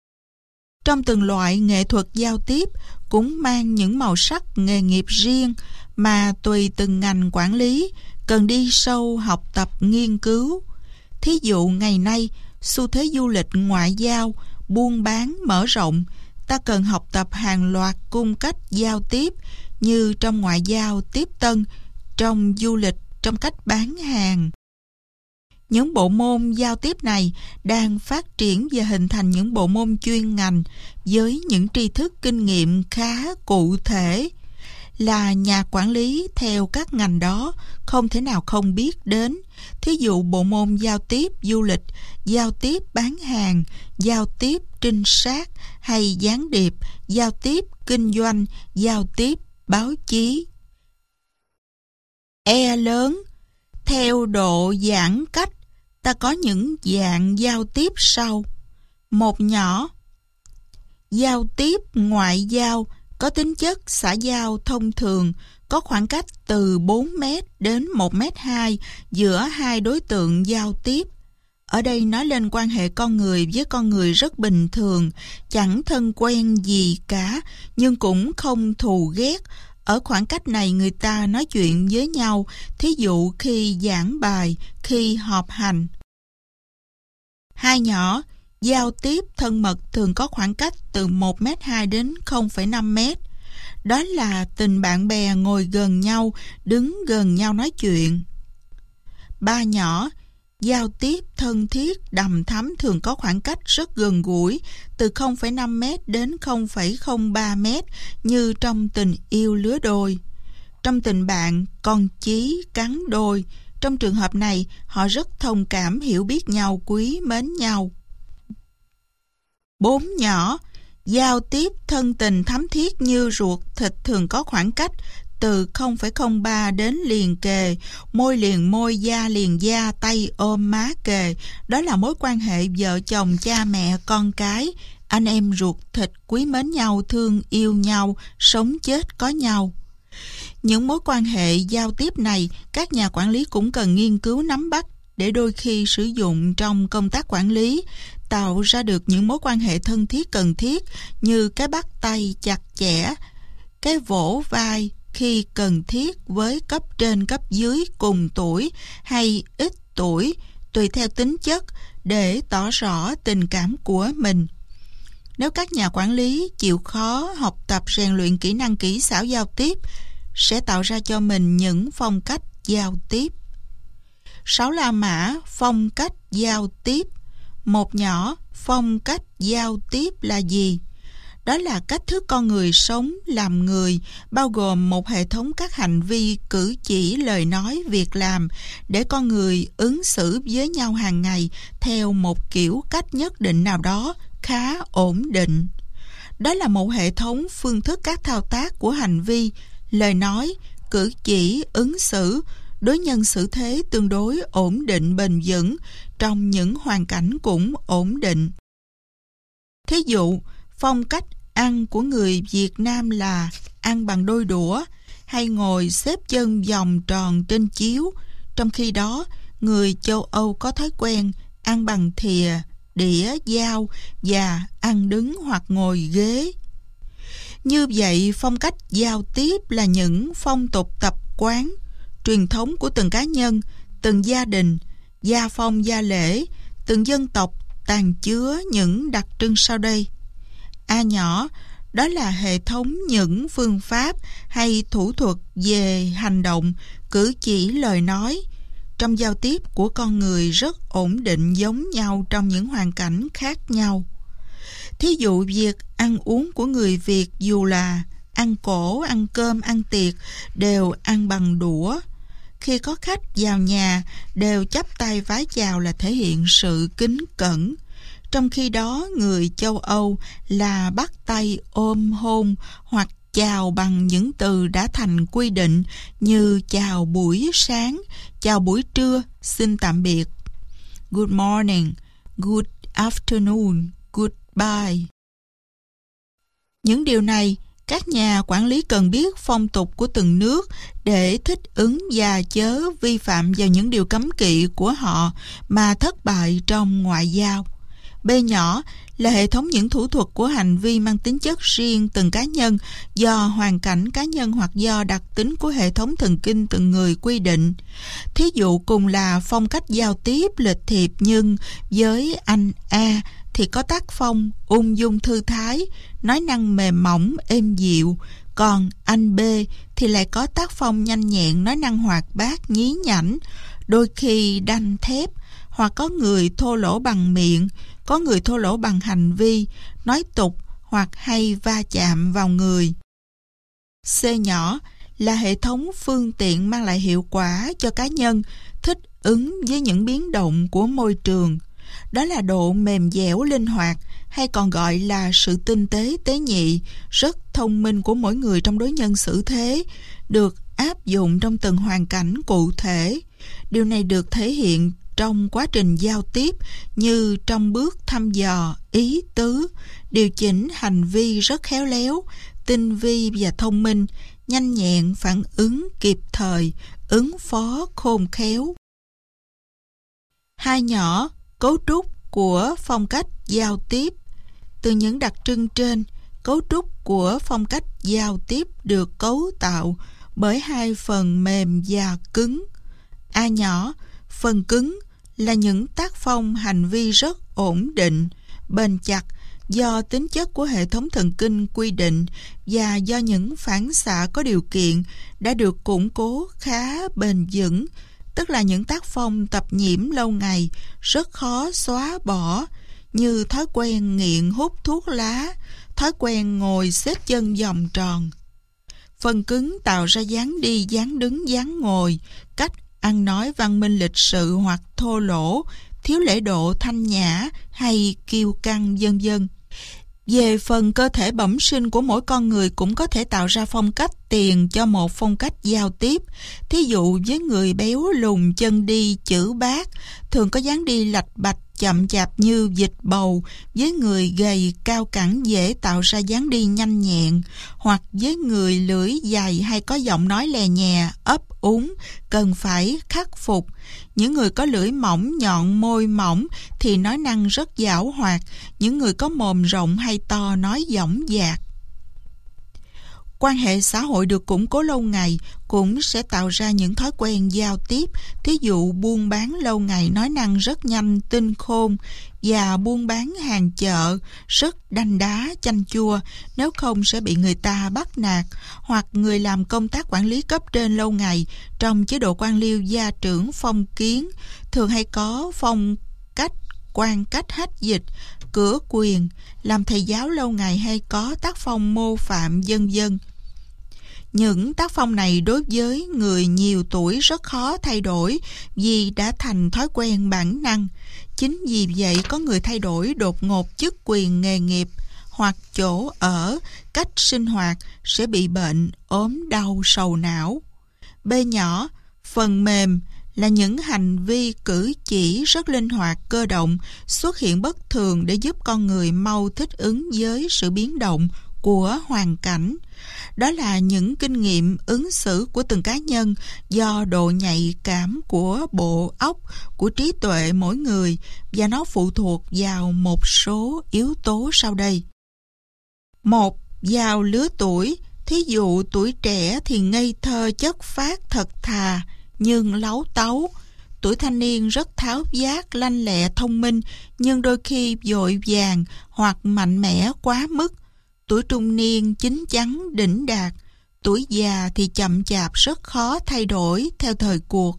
Trong từng loại nghệ thuật giao tiếp cũng mang những màu sắc nghề nghiệp riêng mà tùy từng ngành quản lý cần đi sâu học tập nghiên cứu. Thí dụ ngày nay, xu thế du lịch ngoại giao, buôn bán mở rộng, ta cần học tập hàng loạt cung cách giao tiếp như trong ngoại giao tiếp tân, trong du lịch, trong cách bán hàng. Những bộ môn giao tiếp này đang phát triển và hình thành những bộ môn chuyên ngành với những tri thức kinh nghiệm khá cụ thể. Là nhà quản lý theo các ngành đó không thể nào không biết đến. Thí dụ bộ môn giao tiếp du lịch, giao tiếp bán hàng, giao tiếp trinh sát hay gián điệp, giao tiếp kinh doanh, giao tiếp báo chí. E lớn. Theo độ giãn cách, ta có những dạng giao tiếp sau. Một nhỏ. Giao tiếp ngoại giao có tính chất xã giao thông thường, có khoảng cách từ 4 mét đến 1,2 m giữa hai đối tượng giao tiếp. Ở đây nói lên quan hệ con người với con người rất bình thường, chẳng thân quen gì cả, nhưng cũng không thù ghét. Ở khoảng cách này người ta nói chuyện với nhau, thí dụ khi giảng bài, khi họp hành. Hai nhỏ. Giao tiếp thân mật thường có khoảng cách từ 1,2 m đến 0,5 m. Đó là tình bạn bè ngồi gần nhau, đứng gần nhau nói chuyện. Ba nhỏ. Giao tiếp thân thiết, đằm thắm thường có khoảng cách rất gần gũi, từ 0,5 m đến 0,03 m như trong tình yêu lứa đôi. Trong tình bạn, con chí cắn đôi. Trong trường hợp này, họ rất thông cảm, hiểu biết nhau, quý mến nhau. 4 nhỏ. Giao tiếp thân tình thắm thiết như ruột thịt thường có khoảng cách từ 0,03 đến liền kề, môi liền môi, da liền da, tay ôm má kề. Đó là mối quan hệ vợ chồng, cha mẹ, con cái, anh em ruột thịt quý mến nhau, thương yêu nhau, sống chết có nhau. Những mối quan hệ giao tiếp này, các nhà quản lý cũng cần nghiên cứu nắm bắt để đôi khi sử dụng trong công tác quản lý, tạo ra được những mối quan hệ thân thiết cần thiết như cái bắt tay chặt chẽ, cái vỗ vai khi cần thiết với cấp trên cấp dưới cùng tuổi hay ít tuổi, tùy theo tính chất để tỏ rõ tình cảm của mình. Nếu các nhà quản lý chịu khó học tập rèn luyện kỹ năng kỹ xảo giao tiếp, sẽ tạo ra cho mình những phong cách giao tiếp. 6 la mã phong cách giao tiếp. Một nhỏ. Phong cách giao tiếp là gì? Đó là cách thức con người sống, làm người, bao gồm một hệ thống các hành vi, cử chỉ, lời nói, việc làm, để con người ứng xử với nhau hàng ngày theo một kiểu cách nhất định nào đó, khá ổn định. Đó là một hệ thống phương thức các thao tác của hành vi, lời nói, cử chỉ, ứng xử, đối nhân xử thế tương đối ổn định, bền vững, trong những hoàn cảnh cũng ổn định. Thí dụ, phong cách ăn của người Việt Nam là ăn bằng đôi đũa hay ngồi xếp chân vòng tròn trên chiếu, trong khi đó người châu Âu có thói quen ăn bằng thìa, đĩa, dao và ăn đứng hoặc ngồi ghế. Như vậy, phong cách giao tiếp là những phong tục tập quán, truyền thống của từng cá nhân, từng gia đình, gia phong gia lễ, từng dân tộc tàng chứa những đặc trưng sau đây. A nhỏ. Đó là hệ thống những phương pháp hay thủ thuật về hành động, cử chỉ, lời nói trong giao tiếp của con người rất ổn định, giống nhau trong những hoàn cảnh khác nhau. Thí dụ việc ăn uống của người Việt, dù là ăn cỗ, ăn cơm, ăn tiệc, đều ăn bằng đũa. Khi có khách vào nhà, đều chắp tay vái chào là thể hiện sự kính cẩn. Trong khi đó, người châu Âu là bắt tay ôm hôn hoặc chào bằng những từ đã thành quy định như chào buổi sáng, chào buổi trưa, xin tạm biệt, good morning, good afternoon, goodbye. Những điều này, các nhà quản lý cần biết phong tục của từng nước để thích ứng và chớ vi phạm vào những điều cấm kỵ của họ mà thất bại trong ngoại giao. B nhỏ là hệ thống những thủ thuật của hành vi mang tính chất riêng từng cá nhân, do hoàn cảnh cá nhân hoặc do đặc tính của hệ thống thần kinh từng người quy định. Thí dụ cùng là phong cách giao tiếp lịch thiệp, nhưng với anh A thì có tác phong ung dung thư thái, nói năng mềm mỏng êm dịu, còn anh B thì lại có tác phong nhanh nhẹn, nói năng hoạt bát nhí nhảnh, đôi khi đanh thép, hoặc có người thô lỗ bằng miệng, có người thô lỗ bằng hành vi, nói tục hoặc hay va chạm vào người. C nhỏ là hệ thống phương tiện mang lại hiệu quả cho cá nhân thích ứng với những biến động của môi trường. Đó là độ mềm dẻo linh hoạt, hay còn gọi là sự tinh tế tế nhị, rất thông minh của mỗi người trong đối nhân xử thế, được áp dụng trong từng hoàn cảnh cụ thể. Điều này được thể hiện trong quá trình giao tiếp, như trong bước thăm dò ý tứ, điều chỉnh hành vi rất khéo léo, tinh vi và thông minh, nhanh nhẹn, phản ứng kịp thời, ứng phó khôn khéo. 2 nhỏ, cấu trúc của phong cách giao tiếp. Từ những đặc trưng trên, cấu trúc của phong cách giao tiếp được cấu tạo bởi 2 phần mềm và cứng. A nhỏ, phần cứng là những tác phong hành vi rất ổn định, bền chặt, do tính chất của hệ thống thần kinh quy định và do những phản xạ có điều kiện đã được củng cố khá bền vững, tức là những tác phong tập nhiễm lâu ngày, rất khó xóa bỏ, như thói quen nghiện hút thuốc lá, thói quen ngồi xếp chân vòng tròn. Phần cứng tạo ra dáng đi, dáng đứng, dáng ngồi, cách ăn nói văn minh lịch sự hoặc thô lỗ, thiếu lễ độ thanh nhã hay kiêu căng, vân vân. Về phần cơ thể bẩm sinh của mỗi con người cũng có thể tạo ra phong cách tiền cho một phong cách giao tiếp. Thí dụ với người béo lùn, chân đi chữ bát, thường có dáng đi lạch bạch, chậm chạp như vịt bầu. Với người gầy cao cẳng dễ tạo ra dáng đi nhanh nhẹn, hoặc với người lưỡi dài hay có giọng nói lè nhè, ấp úng, cần phải khắc phục. Những người có lưỡi mỏng, nhọn, môi mỏng thì nói năng rất giảo hoạt. Những người có mồm rộng hay to nói dõng dạc. Quan hệ xã hội được củng cố lâu ngày cũng sẽ tạo ra những thói quen giao tiếp. Thí dụ buôn bán lâu ngày nói năng rất nhanh, tinh khôn, và buôn bán hàng chợ rất đanh đá, chanh chua, nếu không sẽ bị người ta bắt nạt. Hoặc người làm công tác quản lý cấp trên lâu ngày trong chế độ quan liêu gia trưởng phong kiến, thường hay có phong cách quan cách hách dịch, cửa quyền. Làm thầy giáo lâu ngày hay có tác phong mô phạm, vân vân. Những tác phong này đối với người nhiều tuổi rất khó thay đổi vì đã thành thói quen bản năng. Chính vì vậy có người thay đổi đột ngột chức quyền nghề nghiệp hoặc chỗ ở, cách sinh hoạt sẽ bị bệnh, ốm đau, sầu não. B nhỏ, phần mềm là những hành vi cử chỉ rất linh hoạt, cơ động, xuất hiện bất thường để giúp con người mau thích ứng với sự biến động của hoàn cảnh. Đó là những kinh nghiệm ứng xử của từng cá nhân do độ nhạy cảm của bộ óc, của trí tuệ mỗi người, và nó phụ thuộc vào một số yếu tố sau đây. 1. Vào lứa tuổi. Thí dụ tuổi trẻ thì ngây thơ, chất phác, thật thà nhưng láu táu. Tuổi thanh niên rất tháo vát, lanh lẹ, thông minh nhưng đôi khi vội vàng hoặc mạnh mẽ quá mức. Tuổi trung niên chín chắn, đỉnh đạt. Tuổi già thì chậm chạp, rất khó thay đổi theo thời cuộc.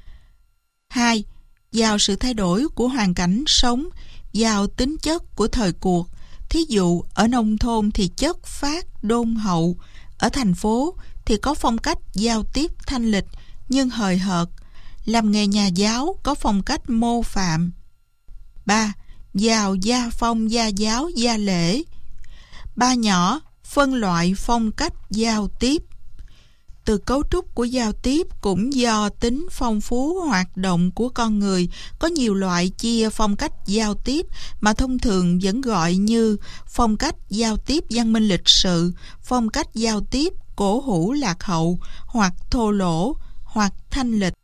2. Vào sự thay đổi của hoàn cảnh sống, vào tính chất của thời cuộc. Thí dụ ở nông thôn thì chất phác, đôn hậu. Ở thành phố thì có phong cách giao tiếp thanh lịch nhưng hời hợt. Làm nghề nhà giáo có phong cách mô phạm. 3. Vào gia phong, gia giáo, gia lễ. 3 nhỏ, phân loại phong cách giao tiếp. Từ cấu trúc của giao tiếp cũng do tính phong phú hoạt động của con người, có nhiều loại chia phong cách giao tiếp mà thông thường vẫn gọi như phong cách giao tiếp văn minh lịch sự, phong cách giao tiếp cổ hủ lạc hậu, hoặc thô lỗ, hoặc thanh lịch.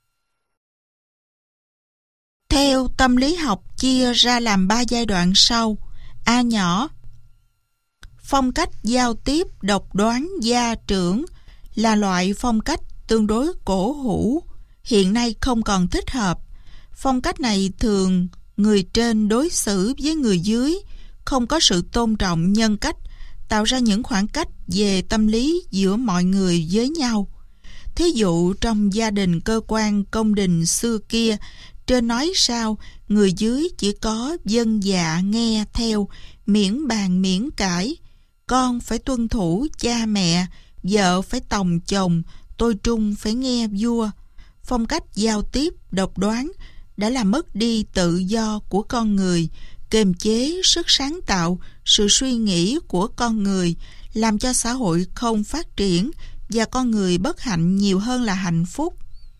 Theo tâm lý học chia ra làm 3 giai đoạn sau. A nhỏ, phong cách giao tiếp độc đoán gia trưởng là loại phong cách tương đối cổ hủ, hiện nay không còn thích hợp. Phong cách này thường người trên đối xử với người dưới, không có sự tôn trọng nhân cách, tạo ra những khoảng cách về tâm lý giữa mọi người với nhau. Thí dụ trong gia đình, cơ quan, công đình xưa kia, trên nói sao, người dưới chỉ có vâng dạ nghe theo, miễn bàn miễn cãi. Con phải tuân thủ cha mẹ, vợ phải tòng chồng, tôi trung phải nghe vua. Phong cách giao tiếp độc đoán đã làm mất đi tự do của con người, kiềm chế sức sáng tạo, sự suy nghĩ của con người, làm cho xã hội không phát triển và con người bất hạnh nhiều hơn là hạnh phúc.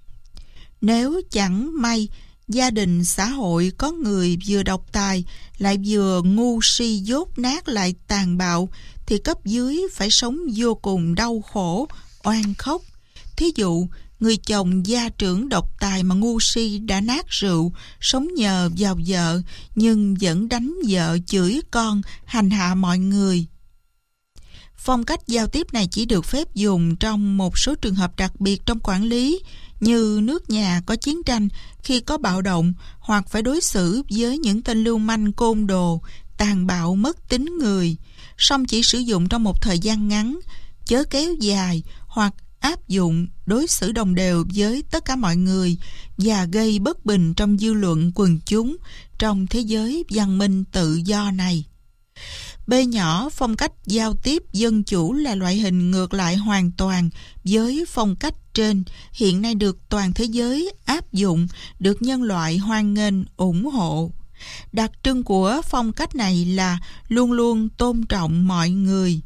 Nếu chẳng may gia đình xã hội có người vừa độc tài lại vừa ngu si dốt nát lại tàn bạo, thì cấp dưới phải sống vô cùng đau khổ, oan khóc. Thí dụ, người chồng gia trưởng độc tài mà ngu si đã nát rượu, sống nhờ vào vợ nhưng vẫn đánh vợ, chửi con, hành hạ mọi người. Phong cách giao tiếp này chỉ được phép dùng trong một số trường hợp đặc biệt trong quản lý, như nước nhà có chiến tranh, khi có bạo động, hoặc phải đối xử với những tên lưu manh côn đồ, tàn bạo mất tính người. Song chỉ sử dụng trong một thời gian ngắn, chớ kéo dài, hoặc áp dụng đối xử đồng đều với tất cả mọi người và gây bất bình trong dư luận quần chúng trong thế giới văn minh tự do này. B nhỏ, phong cách giao tiếp dân chủ là loại hình ngược lại hoàn toàn với phong cách trên, hiện nay được toàn thế giới áp dụng, được nhân loại hoan nghênh, ủng hộ. Đặc trưng của phong cách này là luôn luôn tôn trọng mọi người.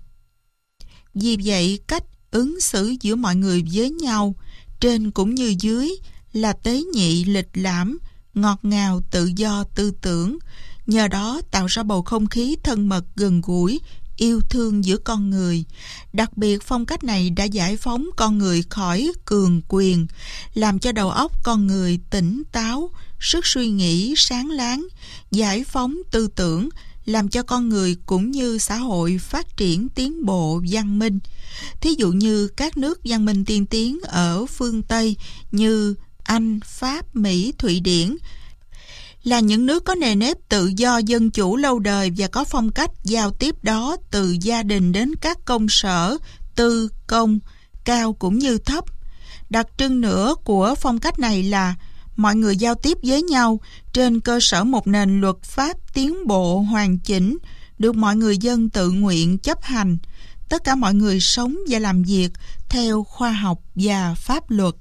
Vì vậy, cách ứng xử giữa mọi người với nhau, trên cũng như dưới, là tế nhị, lịch lãm, ngọt ngào, tự do tư tưởng. Nhờ đó tạo ra bầu không khí thân mật, gần gũi, yêu thương giữa con người. Đặc biệt, phong cách này đã giải phóng con người khỏi cường quyền, làm cho đầu óc con người tỉnh táo, sức suy nghĩ sáng láng, giải phóng tư tưởng, làm cho con người cũng như xã hội phát triển tiến bộ văn minh. Thí dụ như các nước văn minh tiên tiến ở phương Tây như Anh, Pháp, Mỹ, Thụy Điển là những nước có nề nếp tự do dân chủ lâu đời và có phong cách giao tiếp đó từ gia đình đến các công sở, tư, công, cao cũng như thấp. Đặc trưng nữa của phong cách này là mọi người giao tiếp với nhau trên cơ sở một nền luật pháp tiến bộ hoàn chỉnh, được mọi người dân tự nguyện chấp hành. Tất cả mọi người sống và làm việc theo khoa học và pháp luật.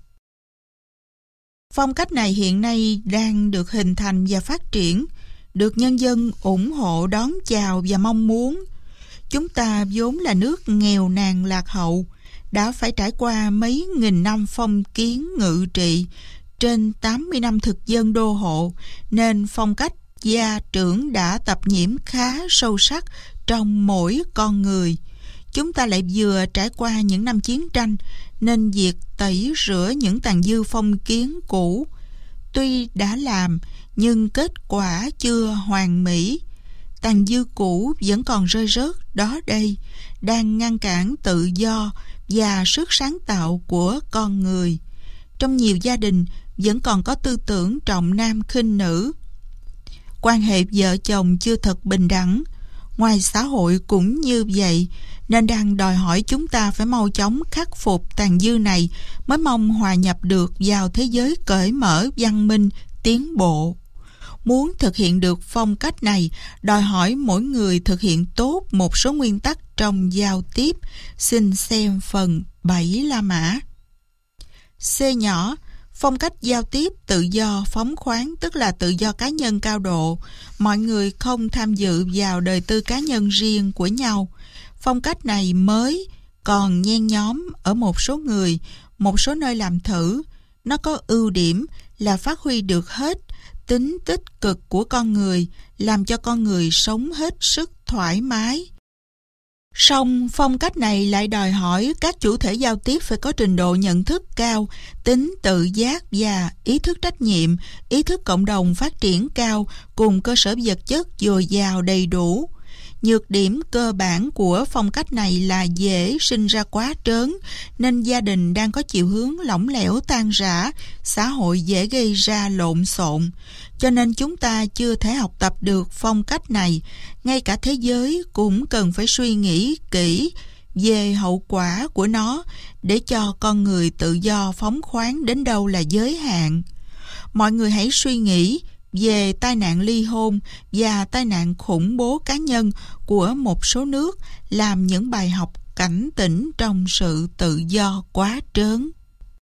Phong cách này hiện nay đang được hình thành và phát triển, được nhân dân ủng hộ, đón chào và mong muốn. Chúng ta vốn là nước nghèo nàn lạc hậu, đã phải trải qua mấy nghìn năm phong kiến ngự trị, trên 80 năm thực dân đô hộ, nên phong cách gia trưởng đã tập nhiễm khá sâu sắc trong mỗi con người. Chúng ta lại vừa trải qua những năm chiến tranh, nên việc tẩy rửa những tàn dư phong kiến cũ tuy đã làm, nhưng kết quả chưa hoàn mỹ. Tàn dư cũ vẫn còn rơi rớt đó đây, đang ngăn cản tự do và sức sáng tạo của con người. Trong nhiều gia đình vẫn còn có tư tưởng trọng nam khinh nữ. Quan hệ vợ chồng chưa thật bình đẳng. Ngoài xã hội cũng như vậy, nên đang đòi hỏi chúng ta phải mau chóng khắc phục tàn dư này mới mong hòa nhập được vào thế giới cởi mở, văn minh, tiến bộ. Muốn thực hiện được phong cách này, đòi hỏi mỗi người thực hiện tốt một số nguyên tắc trong giao tiếp. Xin xem phần 7 La Mã. C nhỏ, phong cách giao tiếp tự do phóng khoáng, tức là tự do cá nhân cao độ. Mọi người không tham dự vào đời tư cá nhân riêng của nhau. Phong cách này mới còn nhen nhóm ở một số người, một số nơi làm thử. Nó có ưu điểm là phát huy được hết tính tích cực của con người, làm cho con người sống hết sức thoải mái. Song phong cách này lại đòi hỏi các chủ thể giao tiếp phải có trình độ nhận thức cao, tính tự giác và ý thức trách nhiệm, ý thức cộng đồng phát triển cao, cùng cơ sở vật chất dồi dào đầy đủ. Nhược điểm cơ bản của phong cách này là dễ sinh ra quá trớn, nên gia đình đang có chiều hướng lỏng lẻo tan rã, xã hội dễ gây ra lộn xộn. Cho nên chúng ta chưa thể học tập được phong cách này. Ngay cả thế giới cũng cần phải suy nghĩ kỹ về hậu quả của nó để cho con người tự do phóng khoáng đến đâu là giới hạn. Mọi người hãy suy nghĩ về tai nạn ly hôn và tai nạn khủng bố cá nhân của một số nước làm những bài học cảnh tỉnh trong sự tự do quá trớn.